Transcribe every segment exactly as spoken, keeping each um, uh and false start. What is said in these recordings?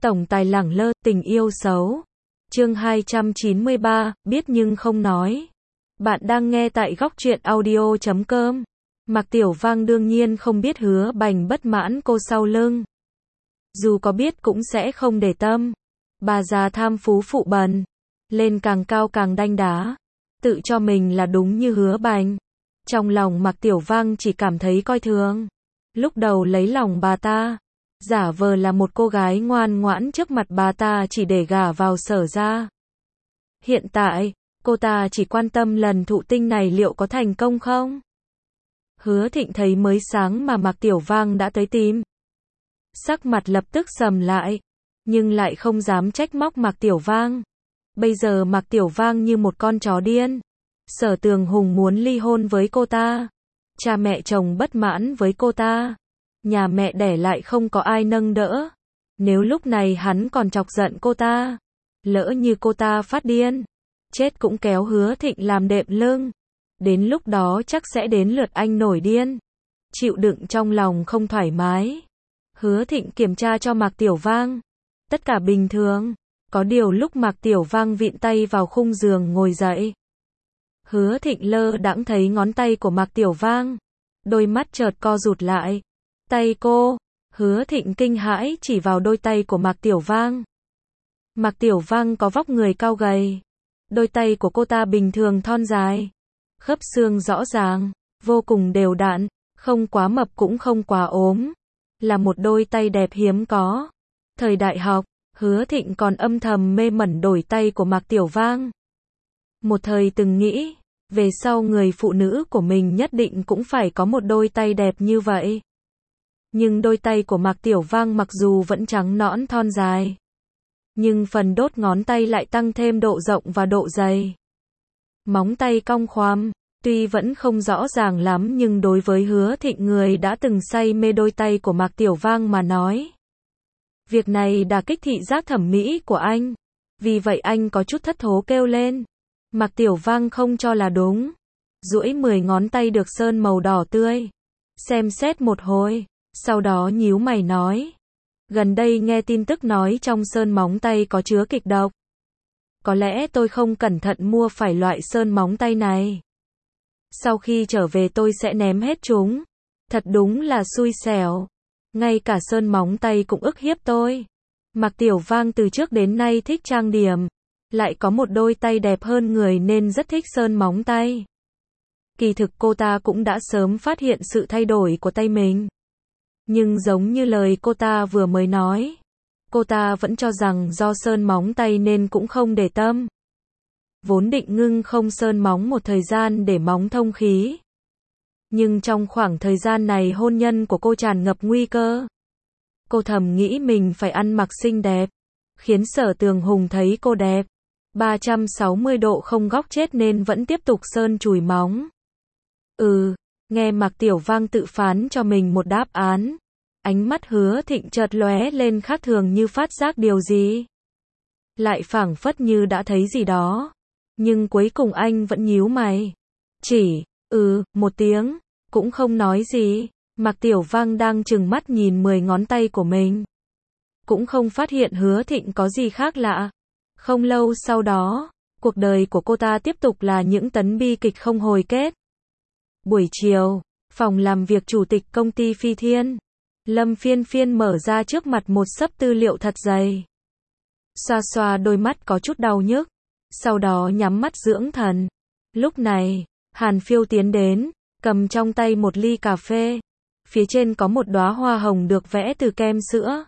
Tổng tài lẳng lơ, tình yêu xấu. Chương hai trăm chín mươi ba, biết nhưng không nói. Bạn đang nghe tại góc truyện audio chấm com. Mạc Tiểu Vang đương nhiên không biết Hứa Bành bất mãn cô sau lưng. Dù có biết cũng sẽ không để tâm. Bà già tham phú phụ bần. Lên càng cao càng đanh đá. Tự cho mình là đúng như Hứa Bành. Trong lòng Mạc Tiểu Vang chỉ cảm thấy coi thường. Lúc đầu lấy lòng bà ta. Giả vờ là một cô gái ngoan ngoãn trước mặt bà ta chỉ để gả vào Sở ra. Hiện tại, cô ta chỉ quan tâm lần thụ tinh này liệu có thành công không? Hứa Thịnh thấy mới sáng mà Mạc Tiểu Vang đã tới tìm. Sắc mặt lập tức sầm lại, nhưng lại không dám trách móc Mạc Tiểu Vang. Bây giờ Mạc Tiểu Vang như một con chó điên. Sở Tường Hùng muốn ly hôn với cô ta. Cha mẹ chồng bất mãn với cô ta. Nhà mẹ đẻ lại không có ai nâng đỡ. Nếu lúc này hắn còn chọc giận cô ta, lỡ như cô ta phát điên, chết cũng kéo Hứa Thịnh làm đệm lưng. Đến lúc đó chắc sẽ đến lượt anh nổi điên. Chịu đựng trong lòng không thoải mái. Hứa Thịnh kiểm tra cho Mạc Tiểu Vang. Tất cả bình thường. Có điều lúc Mạc Tiểu Vang vịn tay vào khung giường ngồi dậy, Hứa Thịnh lơ đãng thấy ngón tay của Mạc Tiểu Vang. Đôi mắt chợt co rụt lại. Tay cô. Hứa Thịnh kinh hãi chỉ vào đôi tay của Mạc Tiểu Vang. Mạc Tiểu Vang có vóc người cao gầy. Đôi tay của cô ta bình thường thon dài. Khớp xương rõ ràng, vô cùng đều đặn, không quá mập cũng không quá ốm. Là một đôi tay đẹp hiếm có. Thời đại học, Hứa Thịnh còn âm thầm mê mẩn đổi tay của Mạc Tiểu Vang. Một thời từng nghĩ, về sau người phụ nữ của mình nhất định cũng phải có một đôi tay đẹp như vậy. Nhưng đôi tay của Mạc Tiểu Vang mặc dù vẫn trắng nõn thon dài, nhưng phần đốt ngón tay lại tăng thêm độ rộng và độ dày. Móng tay cong khoằm, tuy vẫn không rõ ràng lắm nhưng đối với Hứa Thịnh người đã từng say mê đôi tay của Mạc Tiểu Vang mà nói, việc này đả kích thị giác thẩm mỹ của anh. Vì vậy anh có chút thất thố kêu lên. Mạc Tiểu Vang không cho là đúng. Duỗi mười ngón tay được sơn màu đỏ tươi. Xem xét một hồi. Sau đó nhíu mày nói. Gần đây nghe tin tức nói trong sơn móng tay có chứa kịch độc. Có lẽ tôi không cẩn thận mua phải loại sơn móng tay này. Sau khi trở về tôi sẽ ném hết chúng. Thật đúng là xui xẻo. Ngay cả sơn móng tay cũng ức hiếp tôi. Mạc Tiểu Vang từ trước đến nay thích trang điểm. Lại có một đôi tay đẹp hơn người nên rất thích sơn móng tay. Kỳ thực cô ta cũng đã sớm phát hiện sự thay đổi của tay mình. Nhưng giống như lời cô ta vừa mới nói, cô ta vẫn cho rằng do sơn móng tay nên cũng không để tâm. Vốn định ngưng không sơn móng một thời gian để móng thông khí. Nhưng trong khoảng thời gian này hôn nhân của cô tràn ngập nguy cơ. Cô thầm nghĩ mình phải ăn mặc xinh đẹp, khiến Sở Tường Hùng thấy cô đẹp. ba trăm sáu mươi độ không góc chết nên vẫn tiếp tục sơn chùi móng. Ừ, nghe Mạc Tiểu Vang tự phán cho mình một đáp án. Ánh mắt Hứa Thịnh chợt lóe lên khác thường như phát giác điều gì. Lại phảng phất như đã thấy gì đó. Nhưng cuối cùng anh vẫn nhíu mày. Chỉ, ừ, một tiếng, cũng không nói gì. Mạc Tiểu Vang đang trừng mắt nhìn mười ngón tay của mình. Cũng không phát hiện Hứa Thịnh có gì khác lạ. Không lâu sau đó, cuộc đời của cô ta tiếp tục là những tấn bi kịch không hồi kết. Buổi chiều, phòng làm việc chủ tịch công ty Phi Thiên, Lâm Phiên Phiên mở ra trước mặt một xấp tư liệu thật dày. Xoa xoa đôi mắt có chút đau nhức, sau đó nhắm mắt dưỡng thần. Lúc này, Hàn Phiêu tiến đến, cầm trong tay một ly cà phê. Phía trên có một đóa hoa hồng được vẽ từ kem sữa.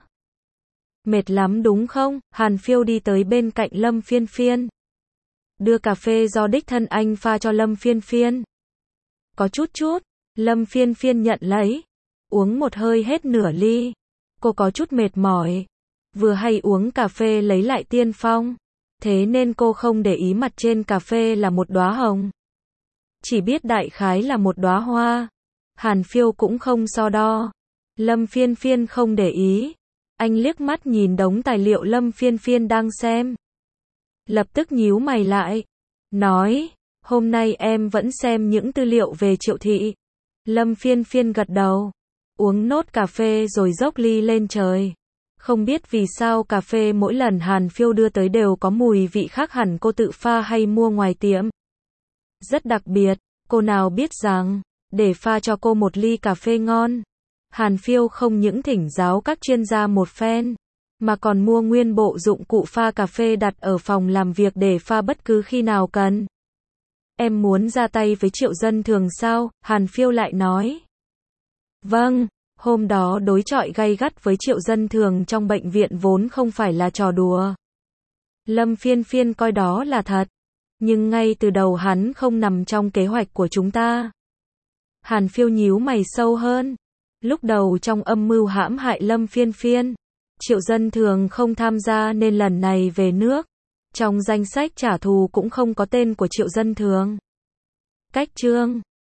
Mệt lắm đúng không? Hàn Phiêu đi tới bên cạnh Lâm Phiên Phiên. Đưa cà phê do đích thân anh pha cho Lâm Phiên Phiên. Có chút chút. Lâm Phiên Phiên nhận lấy. Uống một hơi hết nửa ly. Cô có chút mệt mỏi. Vừa hay uống cà phê lấy lại tiên phong. Thế nên cô không để ý mặt trên cà phê là một đóa hồng. Chỉ biết đại khái là một đóa hoa. Hàn Phiêu cũng không so đo. Lâm Phiên Phiên không để ý. Anh liếc mắt nhìn đống tài liệu Lâm Phiên Phiên đang xem. Lập tức nhíu mày lại. Nói, hôm nay em vẫn xem những tư liệu về Triệu Thị. Lâm Phiên Phiên gật đầu. Uống nốt cà phê rồi dốc ly lên trời. Không biết vì sao cà phê mỗi lần Hàn Phiêu đưa tới đều có mùi vị khác hẳn cô tự pha hay mua ngoài tiệm. Rất đặc biệt, cô nào biết rằng, để pha cho cô một ly cà phê ngon, Hàn Phiêu không những thỉnh giáo các chuyên gia một phen, mà còn mua nguyên bộ dụng cụ pha cà phê đặt ở phòng làm việc để pha bất cứ khi nào cần. Em muốn ra tay với Triệu Dân Thường sao? Hàn Phiêu lại nói. Vâng, hôm đó đối chọi gay gắt với Triệu Dân Thường trong bệnh viện vốn không phải là trò đùa. Lâm Phiên Phiên coi đó là thật, nhưng ngay từ đầu hắn không nằm trong kế hoạch của chúng ta. Hàn Phiêu nhíu mày sâu hơn. Lúc đầu trong âm mưu hãm hại Lâm Phiên Phiên, Triệu Dân Thường không tham gia nên lần này về nước, trong danh sách trả thù cũng không có tên của Triệu Dân Thường. Cách chương